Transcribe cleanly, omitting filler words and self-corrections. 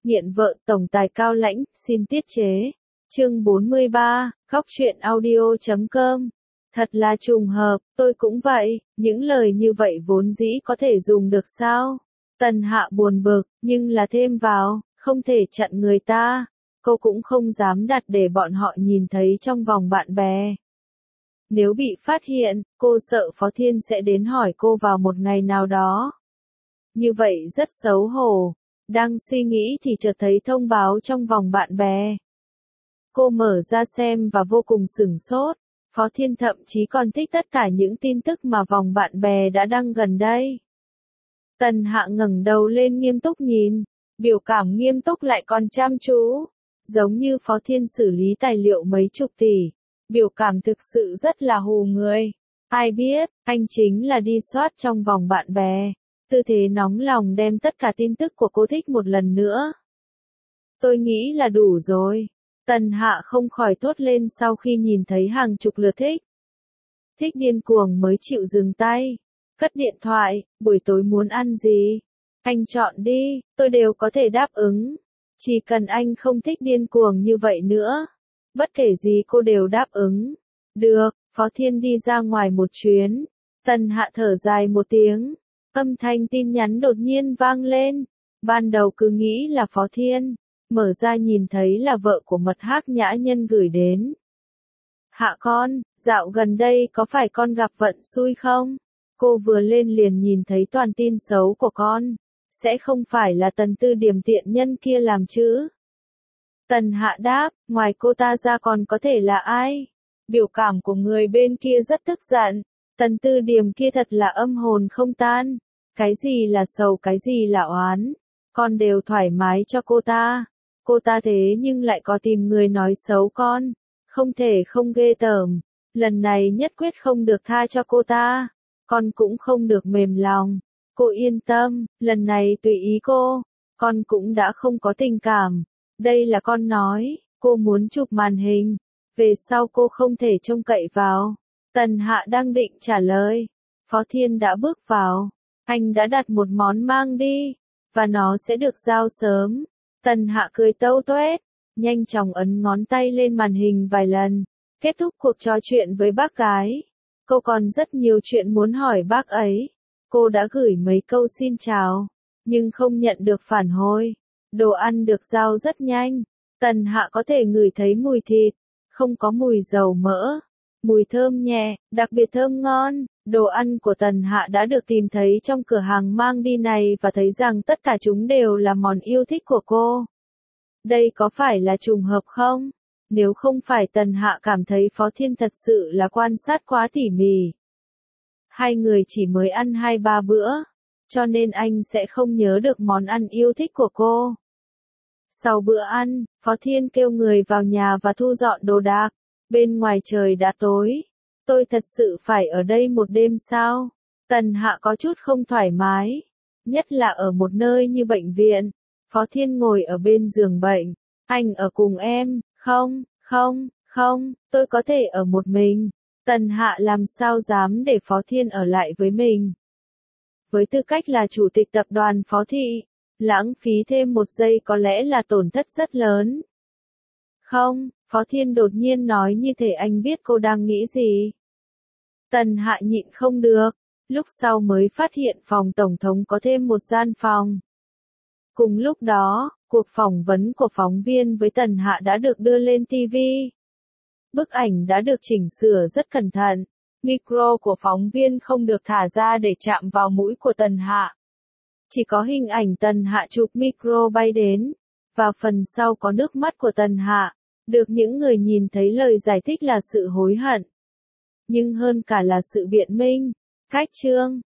Nghiện vợ tổng tài cao lãnh, xin tiết chế. Chương 43, Góc truyện audio.com. Thật là trùng hợp, tôi cũng vậy, những lời như vậy vốn dĩ có thể dùng được sao? Tần Hạ buồn bực, nhưng là thêm vào, không thể chặn người ta. Cô cũng không dám đặt để bọn họ nhìn thấy trong vòng bạn bè. Nếu bị phát hiện, cô sợ Phó Thiên sẽ đến hỏi cô vào một ngày nào đó. Như vậy rất xấu hổ. Đang suy nghĩ thì chợt thấy thông báo trong vòng bạn bè. Cô mở ra xem và vô cùng sửng sốt. Phó Thiên thậm chí còn thích tất cả những tin tức mà vòng bạn bè đã đăng gần đây. Tần Hạ ngẩng đầu lên nghiêm túc nhìn, biểu cảm nghiêm túc lại còn chăm chú, giống như Phó Thiên xử lý tài liệu mấy chục tỷ, biểu cảm thực sự rất là hù người. Ai biết, anh chính là đi soát trong vòng bạn bè, tư thế nóng lòng đem tất cả tin tức của cô thích một lần nữa. Tôi nghĩ là đủ rồi. Tần Hạ không khỏi thốt lên sau khi nhìn thấy hàng chục lượt thích. Thích điên cuồng mới chịu dừng tay. Cất điện thoại, buổi tối muốn ăn gì? Anh chọn đi, tôi đều có thể đáp ứng. Chỉ cần anh không thích điên cuồng như vậy nữa. Bất kể gì cô đều đáp ứng. Được, Phó Thiên đi ra ngoài một chuyến. Tần Hạ thở dài một tiếng. Âm thanh tin nhắn đột nhiên vang lên. Ban đầu cứ nghĩ là Phó Thiên. Mở ra nhìn thấy là vợ của Mật Hắc Nhã Nhân gửi đến. Hạ con, dạo gần đây có phải con gặp vận xui không? Cô vừa lên liền nhìn thấy toàn tin xấu của con. Sẽ không phải là Tần Tư Điểm tiện nhân kia làm chứ? Tần Hạ đáp, ngoài cô ta ra còn có thể là ai? Biểu cảm của người bên kia rất tức giận. Tần Tư Điểm kia thật là âm hồn không tan. Cái gì là sầu, cái gì là oán. Con đều thoải mái cho cô ta. Cô ta thế nhưng lại có tìm người nói xấu con. Không thể không ghê tởm. Lần này nhất quyết không được tha cho cô ta. Con cũng không được mềm lòng. Cô yên tâm, lần này tùy ý cô. Con cũng đã không có tình cảm. Đây là con nói, cô muốn chụp màn hình. Về sau cô không thể trông cậy vào. Tần Hạ đang định trả lời. Phó Thiên đã bước vào. Anh đã đặt một món mang đi. Và nó sẽ được giao sớm. Tần Hạ cười tâu tuét. Nhanh chóng ấn ngón tay lên màn hình vài lần. Kết thúc cuộc trò chuyện với bác gái. Cô còn rất nhiều chuyện muốn hỏi bác ấy. Cô đã gửi mấy câu xin chào. Nhưng không nhận được phản hồi. Đồ ăn được giao rất nhanh. Tần Hạ có thể ngửi thấy mùi thịt. Không có mùi dầu mỡ. Mùi thơm nhẹ, đặc biệt thơm ngon. Đồ ăn của Tần Hạ đã được tìm thấy trong cửa hàng mang đi này và thấy rằng tất cả chúng đều là món yêu thích của cô. Đây có phải là trùng hợp không? Nếu không phải Tần Hạ cảm thấy Phó Thiên thật sự là quan sát quá tỉ mỉ. Hai người chỉ mới ăn 2-3 bữa, cho nên anh sẽ không nhớ được món ăn yêu thích của cô. Sau bữa ăn, Phó Thiên kêu người vào nhà và thu dọn đồ đạc. Bên ngoài trời đã tối. Tôi thật sự phải ở đây một đêm sao? Tần Hạ có chút không thoải mái. Nhất là ở một nơi như bệnh viện. Phó Thiên ngồi ở bên giường bệnh. Anh ở cùng em, không, tôi có thể ở một mình. Tần Hạ làm sao dám để Phó Thiên ở lại với mình. Với tư cách là chủ tịch tập đoàn Phó Thị, lãng phí thêm một giây có lẽ là tổn thất rất lớn. Không, Phó Thiên đột nhiên nói như thể anh biết cô đang nghĩ gì. Tần Hạ nhịn không được, lúc sau mới phát hiện phòng tổng thống có thêm một gian phòng. Cùng lúc đó, cuộc phỏng vấn của phóng viên với Tần Hạ đã được đưa lên TV. Bức ảnh đã được chỉnh sửa rất cẩn thận. Micro của phóng viên không được thả ra để chạm vào mũi của Tần Hạ. Chỉ có hình ảnh Tần Hạ chụp micro bay đến. Và phần sau có nước mắt của Tần Hạ. Được những người nhìn thấy lời giải thích là sự hối hận. Nhưng hơn cả là sự biện minh. Cách chương